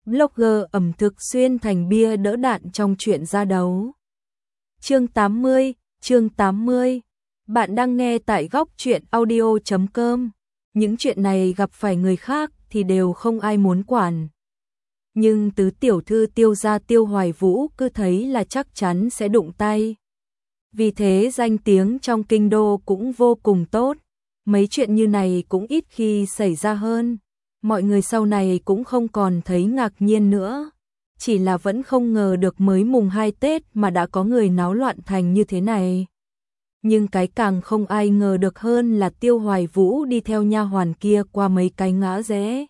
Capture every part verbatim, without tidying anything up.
blogger ẩm thực xuyên thành bia đỡ đạn trong chuyện ra đấu. Chương tám mươi, chương tám mươi. Bạn đang nghe tại góc truyện audio chấm com. Những chuyện này gặp phải người khác thì đều không ai muốn quản. Nhưng tứ tiểu thư Tiêu gia Tiêu Hoài Vũ cứ thấy là chắc chắn sẽ đụng tay. Vì thế danh tiếng trong kinh đô cũng vô cùng tốt. Mấy chuyện như này cũng ít khi xảy ra hơn. Mọi người sau này cũng không còn thấy ngạc nhiên nữa. Chỉ là vẫn không ngờ được mới mùng hai Tết mà đã có người náo loạn thành như thế này. Nhưng cái càng không ai ngờ được hơn là Tiêu Hoài Vũ đi theo nha hoàn kia qua mấy cái ngã rẽ.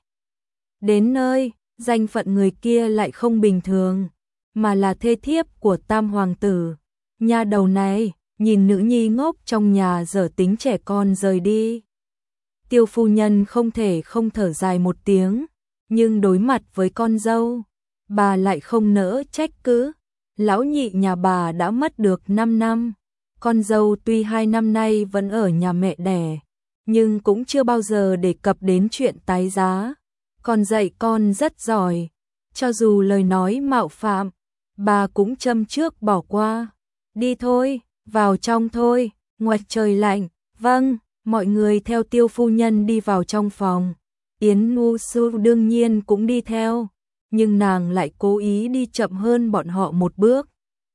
Đến nơi, danh phận người kia lại không bình thường, mà là thê thiếp của Tam Hoàng tử. Nha đầu này, nhìn nữ nhi ngốc trong nhà dở tính trẻ con rời đi. Tiêu phu nhân không thể không thở dài một tiếng, nhưng đối mặt với con dâu, bà lại không nỡ trách cứ. Lão nhị nhà bà đã mất được năm năm, con dâu tuy hai năm nay vẫn ở nhà mẹ đẻ, nhưng cũng chưa bao giờ đề cập đến chuyện tái giá. Còn dạy con rất giỏi, cho dù lời nói mạo phạm, bà cũng châm trước bỏ qua. Đi thôi, vào trong thôi, ngoài trời lạnh. Vâng, mọi người theo Tiêu phu nhân đi vào trong phòng. Yến Nhu Sư đương nhiên cũng đi theo, nhưng nàng lại cố ý đi chậm hơn bọn họ một bước.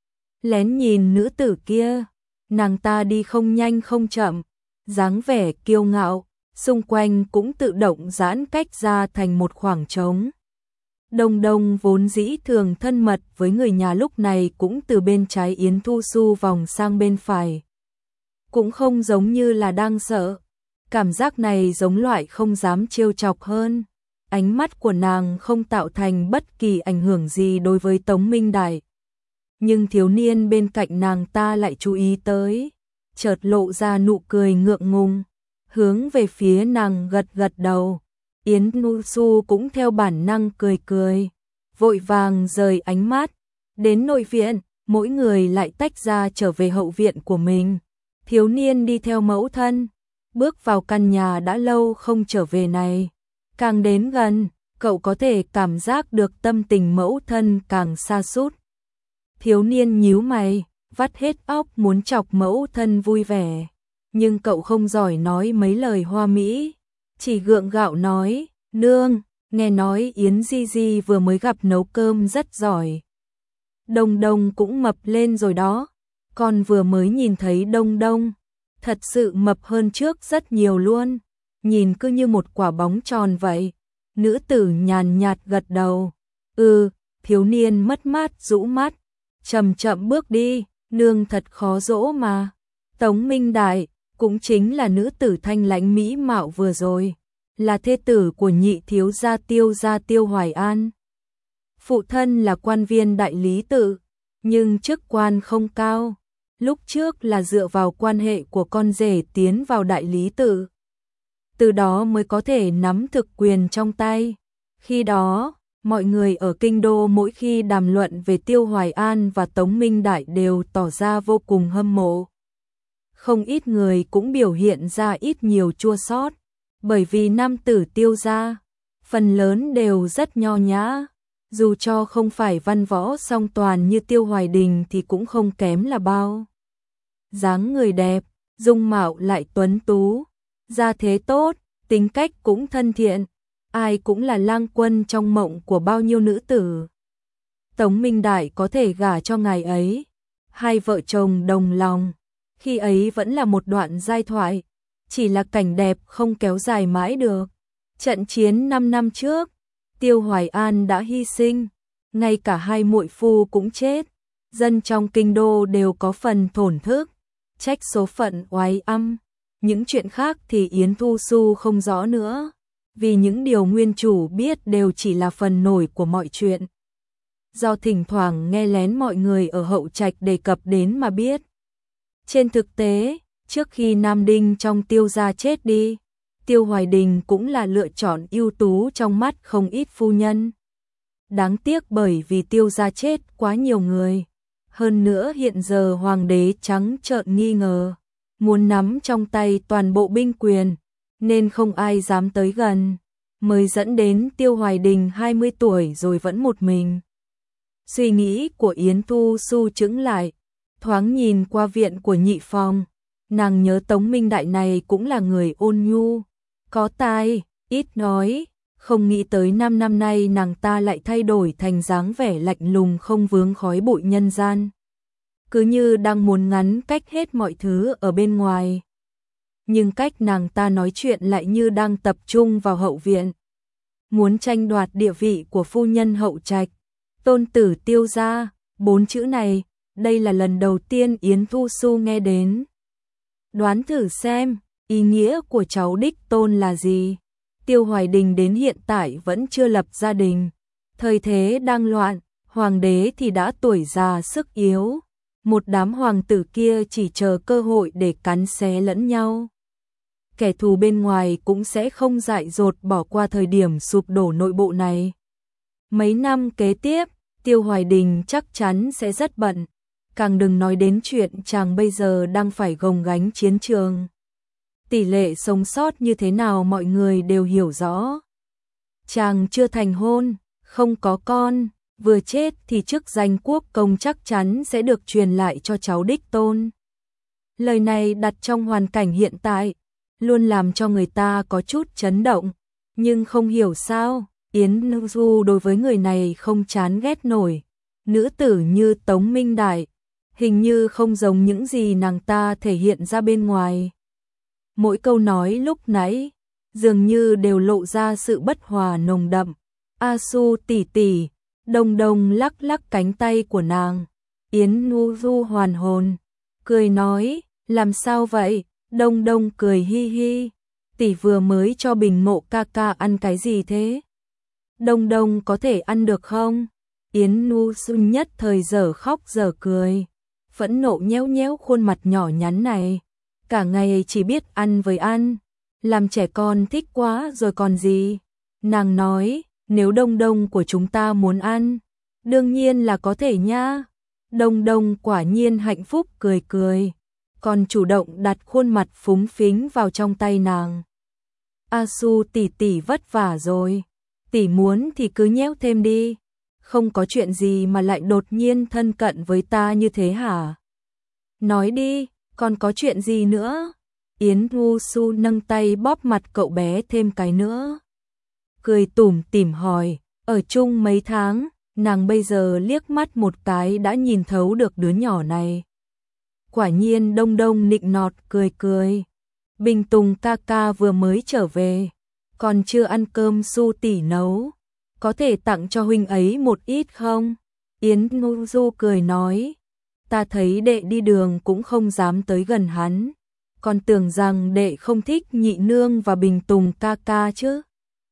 Lén nhìn nữ tử kia, nàng ta đi không nhanh không chậm, dáng vẻ kiêu ngạo, xung quanh cũng tự động giãn cách ra thành một khoảng trống. Đông Đông vốn dĩ thường thân mật với người nhà lúc này cũng từ bên trái Yến Thu Xu vòng sang bên phải. Cũng không giống như là đang sợ, cảm giác này giống loại không dám trêu chọc hơn. Ánh mắt của nàng không tạo thành bất kỳ ảnh hưởng gì đối với Tống Minh Đại. Nhưng thiếu niên bên cạnh nàng ta lại chú ý tới, chợt lộ ra nụ cười ngượng ngùng, hướng về phía nàng gật gật đầu. Yến Nhu Xu cũng theo bản năng cười cười, vội vàng rời ánh mắt. Đến nội viện, mỗi người lại tách ra trở về hậu viện của mình. Thiếu niên đi theo mẫu thân, bước vào căn nhà đã lâu không trở về này. Càng đến gần, cậu có thể cảm giác được tâm tình mẫu thân càng sa sút. Thiếu niên nhíu mày, vắt hết óc muốn chọc mẫu thân vui vẻ. Nhưng cậu không giỏi nói mấy lời hoa mỹ, chỉ gượng gạo nói, nương, nghe nói Yến Di Di vừa mới gặp nấu cơm rất giỏi. Đông Đông cũng mập lên rồi đó, con vừa mới nhìn thấy Đông Đông, thật sự mập hơn trước rất nhiều luôn, nhìn cứ như một quả bóng tròn vậy. Nữ tử nhàn nhạt gật đầu, ừ, thiếu niên mất mát rũ mắt, chậm chậm bước đi, nương thật khó dỗ mà. Tống Minh Đại, cũng chính là nữ tử thanh lãnh mỹ mạo vừa rồi, là thê tử của nhị thiếu gia Tiêu gia Tiêu Hoài An. Phụ thân là quan viên đại lý tự, nhưng chức quan không cao, lúc trước là dựa vào quan hệ của con rể tiến vào đại lý tự. Từ đó mới có thể nắm thực quyền trong tay. Khi đó, mọi người ở kinh đô mỗi khi đàm luận về Tiêu Hoài An và Tống Minh Đại đều tỏ ra vô cùng hâm mộ. Không ít người cũng biểu hiện ra ít nhiều chua xót, bởi vì nam tử Tiêu gia, phần lớn đều rất nho nhã, dù cho không phải văn võ song toàn như Tiêu Hoài Đình thì cũng không kém là bao. Dáng người đẹp, dung mạo lại tuấn tú, gia thế tốt, tính cách cũng thân thiện, ai cũng là lang quân trong mộng của bao nhiêu nữ tử. Tống Minh Đại có thể gả cho ngài ấy, hai vợ chồng đồng lòng. Khi ấy vẫn là một đoạn giai thoại, chỉ là cảnh đẹp không kéo dài mãi được. Trận chiến năm năm trước, Tiêu Hoài An đã hy sinh, ngay cả hai muội phu cũng chết, dân trong kinh đô đều có phần thổn thức, trách số phận oái âm. Những chuyện khác thì Yến Thu Xu không rõ nữa, vì những điều nguyên chủ biết đều chỉ là phần nổi của mọi chuyện. Do thỉnh thoảng nghe lén mọi người ở hậu trạch đề cập đến mà biết. Trên thực tế, trước khi Nam Đinh trong Tiêu gia chết đi, Tiêu Hoài Đình cũng là lựa chọn ưu tú trong mắt không ít phu nhân. Đáng tiếc bởi vì Tiêu gia chết quá nhiều người. Hơn nữa hiện giờ hoàng đế trắng trợn nghi ngờ, muốn nắm trong tay toàn bộ binh quyền, nên không ai dám tới gần. mới dẫn đến Tiêu Hoài Đình hai mươi tuổi rồi vẫn một mình. Suy nghĩ của Yến Thu Xu chững lại, thoáng nhìn qua viện của nhị phòng, nàng nhớ Tống Minh Đại này cũng là người ôn nhu, có tài, ít nói, không nghĩ tới năm năm nay nàng ta lại thay đổi thành dáng vẻ lạnh lùng không vướng khói bụi nhân gian. Cứ như đang muốn ngắn cách hết mọi thứ ở bên ngoài. Nhưng cách nàng ta nói chuyện lại như đang tập trung vào hậu viện. Muốn tranh đoạt địa vị của phu nhân hậu trạch, tôn tử Tiêu gia, bốn chữ này, đây là lần đầu tiên Yến Thu Xu nghe đến. Đoán thử xem, ý nghĩa của cháu đích tôn là gì? Tiêu Hoài Đình đến hiện tại vẫn chưa lập gia đình. Thời thế đang loạn, hoàng đế thì đã tuổi già sức yếu. Một đám hoàng tử kia chỉ chờ cơ hội để cắn xé lẫn nhau. Kẻ thù bên ngoài cũng sẽ không dại dột bỏ qua thời điểm sụp đổ nội bộ này. Mấy năm kế tiếp, Tiêu Hoài Đình chắc chắn sẽ rất bận. Càng đừng nói đến chuyện chàng bây giờ đang phải gồng gánh chiến trường. Tỷ lệ sống sót như thế nào mọi người đều hiểu rõ. Chàng chưa thành hôn, không có con, vừa chết thì chức danh quốc công chắc chắn sẽ được truyền lại cho cháu đích tôn. Lời này đặt trong hoàn cảnh hiện tại, luôn làm cho người ta có chút chấn động, nhưng không hiểu sao, Yến Du đối với người này không chán ghét nổi. Nữ tử như Tống Minh Đại, hình như không giống những gì nàng ta thể hiện ra bên ngoài. Mỗi câu nói lúc nãy, dường như đều lộ ra sự bất hòa nồng đậm. A Su tỷ tỷ, Đông Đông lắc lắc cánh tay của nàng. Yến Nu Du hoàn hồn, cười nói, làm sao vậy? Đông Đông cười hi hi, tỷ vừa mới cho Bình Ngộ ca ca ăn cái gì thế? Đông Đông có thể ăn được không? Yến Nu Du nhất thời giờ khóc giờ cười, phẫn nộ nhéo nhéo khuôn mặt nhỏ nhắn này. Cả ngày chỉ biết ăn với ăn, làm trẻ con thích quá rồi còn gì. Nàng nói, nếu Đông Đông của chúng ta muốn ăn, đương nhiên là có thể nha. Đông Đông quả nhiên hạnh phúc cười cười, còn chủ động đặt khuôn mặt phúng phính vào trong tay nàng. A Su tỷ tỷ vất vả rồi, tỷ muốn thì cứ nhéo thêm đi, không có chuyện gì mà lại đột nhiên thân cận với ta như thế hả? Nói đi, còn có chuyện gì nữa? Yến Thu Xu nâng tay bóp mặt cậu bé thêm cái nữa. Cười tủm tỉm hỏi, ở chung mấy tháng, nàng bây giờ liếc mắt một cái đã nhìn thấu được đứa nhỏ này. Quả nhiên Đông Đông nịnh nọt cười cười. Bình Tùng ca ca vừa mới trở về, còn chưa ăn cơm Su tỷ nấu, có thể tặng cho huynh ấy một ít không? Yến Ngô Du cười nói, ta thấy đệ đi đường cũng không dám tới gần hắn, còn tưởng rằng đệ không thích nhị nương và Bình Tùng ca ca chứ.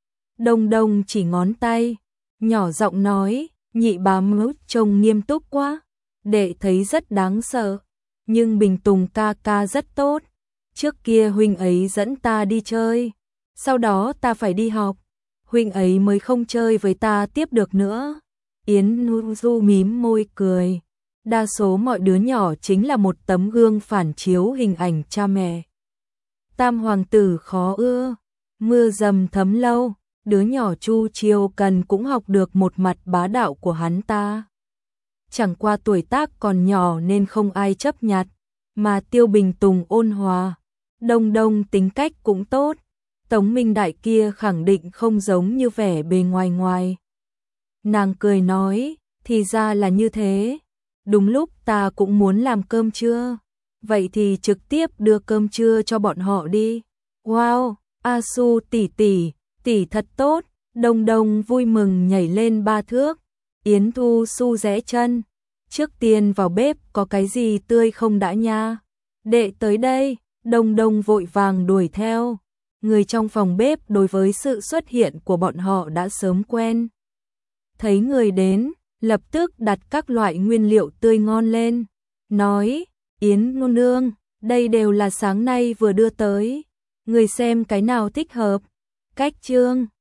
Đông Đông chỉ ngón tay, nhỏ giọng nói, nhị bá mẫu trông nghiêm túc quá, đệ thấy rất đáng sợ, nhưng Bình Tùng ca ca rất tốt. Trước kia huynh ấy dẫn ta đi chơi, sau đó ta phải đi học, huynh ấy mới không chơi với ta tiếp được nữa. Yến Nu Du mím môi cười, đa số mọi đứa nhỏ chính là một tấm gương phản chiếu hình ảnh cha mẹ. Tam hoàng tử khó ưa, mưa dầm thấm lâu, đứa nhỏ Chu Chiêu Cần cũng học được một mặt bá đạo của hắn ta. Chẳng qua tuổi tác còn nhỏ nên không ai chấp nhặt, mà Tiêu Bình Tùng ôn hòa, Đông Đông tính cách cũng tốt, Tống Minh Đại kia khẳng định không giống như vẻ bề ngoài ngoài. Nàng cười nói, thì ra là như thế, đúng lúc ta cũng muốn làm cơm trưa, vậy thì trực tiếp đưa cơm trưa cho bọn họ đi. Wow, A Su tỷ tỷ, tỷ thật tốt. Đông Đông vui mừng nhảy lên ba thước. Yến Thu Xu rẽ chân, trước tiên vào bếp có cái gì tươi không đã nha. Đệ tới đây. Đông Đông vội vàng đuổi theo. Người trong phòng bếp đối với sự xuất hiện của bọn họ đã sớm quen. Thấy người đến, lập tức đặt các loại nguyên liệu tươi ngon lên, nói, Yến nương nương, đây đều là sáng nay vừa đưa tới, người xem cái nào thích hợp. Cách chương